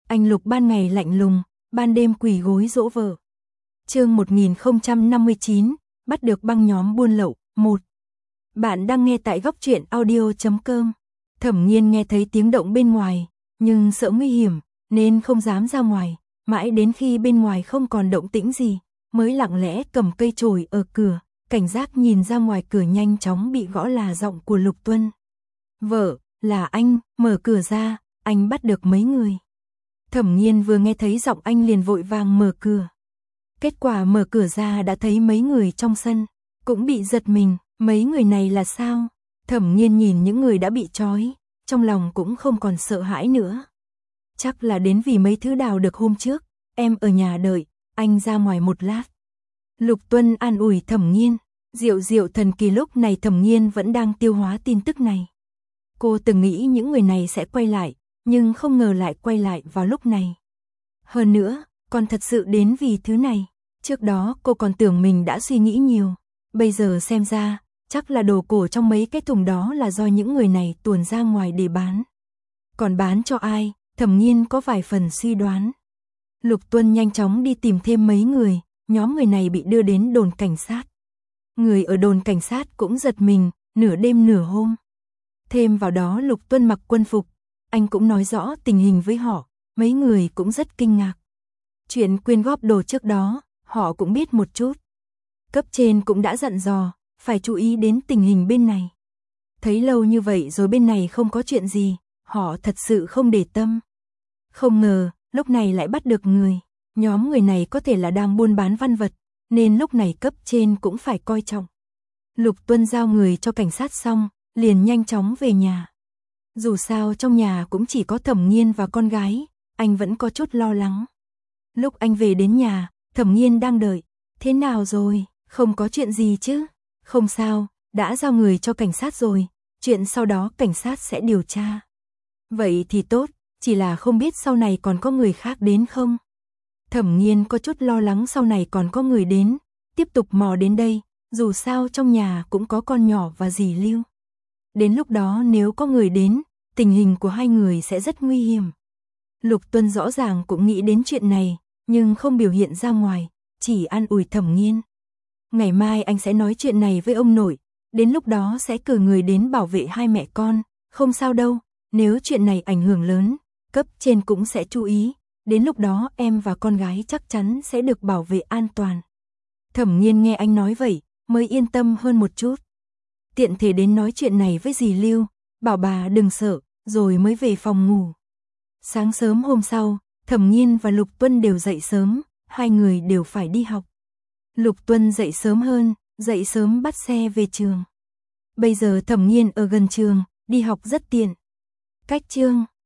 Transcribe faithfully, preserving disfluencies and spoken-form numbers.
Anh Lục ban ngày lạnh lùng, ban đêm quỳ gối dỗ vợ. Chương một nghìn không trăm năm mươi chín, bắt được băng nhóm buôn lậu. một. Bạn đang nghe tại góc truyện audio chấm com. Thẩm Nghiên nghe thấy tiếng động bên ngoài, nhưng sợ nguy hiểm nên không dám ra ngoài, mãi đến khi bên ngoài không còn động tĩnh gì, mới lặng lẽ cầm cây chổi ở cửa, cảnh giác nhìn ra ngoài cửa. Nhanh chóng bị gõ là giọng của Lục Tuân. "Vợ, là anh, mở cửa ra, anh bắt được mấy người." Thẩm Nghiên vừa nghe thấy giọng anh liền vội vàng mở cửa. Kết quả mở cửa ra đã thấy mấy người trong sân, cũng bị giật mình, mấy người này là sao? Thẩm Nghiên nhìn những người đã bị trói, trong lòng cũng không còn sợ hãi nữa. Chắc là đến vì mấy thứ đào được hôm trước, em ở nhà đợi, anh ra ngoài một lát. Lục Tuân an ủi Thẩm Nghiên. Diệu diệu thần kỳ, lúc này Thẩm Nghiên vẫn đang tiêu hóa tin tức này. Cô từng nghĩ những người này sẽ quay lại, nhưng không ngờ lại quay lại vào lúc này. Hơn nữa, còn thật sự đến vì thứ này. Trước đó cô còn tưởng mình đã suy nghĩ nhiều, bây giờ xem ra, chắc là đồ cổ trong mấy cái thùng đó là do những người này tuồn ra ngoài để bán. Còn bán cho ai, Thẩm Nghiên có vài phần suy đoán. Lục Tuân nhanh chóng đi tìm thêm mấy người, nhóm người này bị đưa đến đồn cảnh sát. Người ở đồn cảnh sát cũng giật mình, nửa đêm nửa hôm. Thêm vào đó Lục Tuân mặc quân phục, anh cũng nói rõ tình hình với họ, mấy người cũng rất kinh ngạc. Chuyện quyên góp đồ trước đó, họ cũng biết một chút. Cấp trên cũng đã dặn dò, phải chú ý đến tình hình bên này. Thấy lâu như vậy rồi bên này không có chuyện gì, họ thật sự không để tâm. Không ngờ, lúc này lại bắt được người. Nhóm người này có thể là đang buôn bán văn vật, nên lúc này cấp trên cũng phải coi trọng. Lục Tuân giao người cho cảnh sát xong, liền nhanh chóng về nhà. Dù sao trong nhà cũng chỉ có Thẩm Nghiên và con gái, anh vẫn có chút lo lắng. Lúc anh về đến nhà, Thẩm Nghiên đang đợi. "Thế nào rồi, không có chuyện gì chứ?" "Không sao, đã giao người cho cảnh sát rồi, chuyện sau đó cảnh sát sẽ điều tra." "Vậy thì tốt, chỉ là không biết sau này còn có người khác đến không?" Thẩm Nghiên có chút lo lắng sau này còn có người đến, tiếp tục mò đến đây, dù sao trong nhà cũng có con nhỏ và dì Lưu. Đến lúc đó nếu có người đến, tình hình của hai người sẽ rất nguy hiểm. Lục Tuân rõ ràng cũng nghĩ đến chuyện này, nhưng không biểu hiện ra ngoài, chỉ an ủi Thẩm Nghiên. "Ngày mai anh sẽ nói chuyện này với ông nội, đến lúc đó sẽ cử người đến bảo vệ hai mẹ con, không sao đâu, nếu chuyện này ảnh hưởng lớn, cấp trên cũng sẽ chú ý, đến lúc đó em và con gái chắc chắn sẽ được bảo vệ an toàn." Thẩm Nghiên nghe anh nói vậy, mới yên tâm hơn một chút. Tiện thể đến nói chuyện này với dì Lưu, bảo bà đừng sợ, rồi mới về phòng ngủ. Sáng sớm hôm sau, Thẩm Nghiên và Lục Tuân đều dậy sớm, hai người đều phải đi học. Lục Tuân dậy sớm hơn, dậy sớm bắt xe về trường. Bây giờ Thẩm Nghiên ở gần trường, đi học rất tiện. Cách trường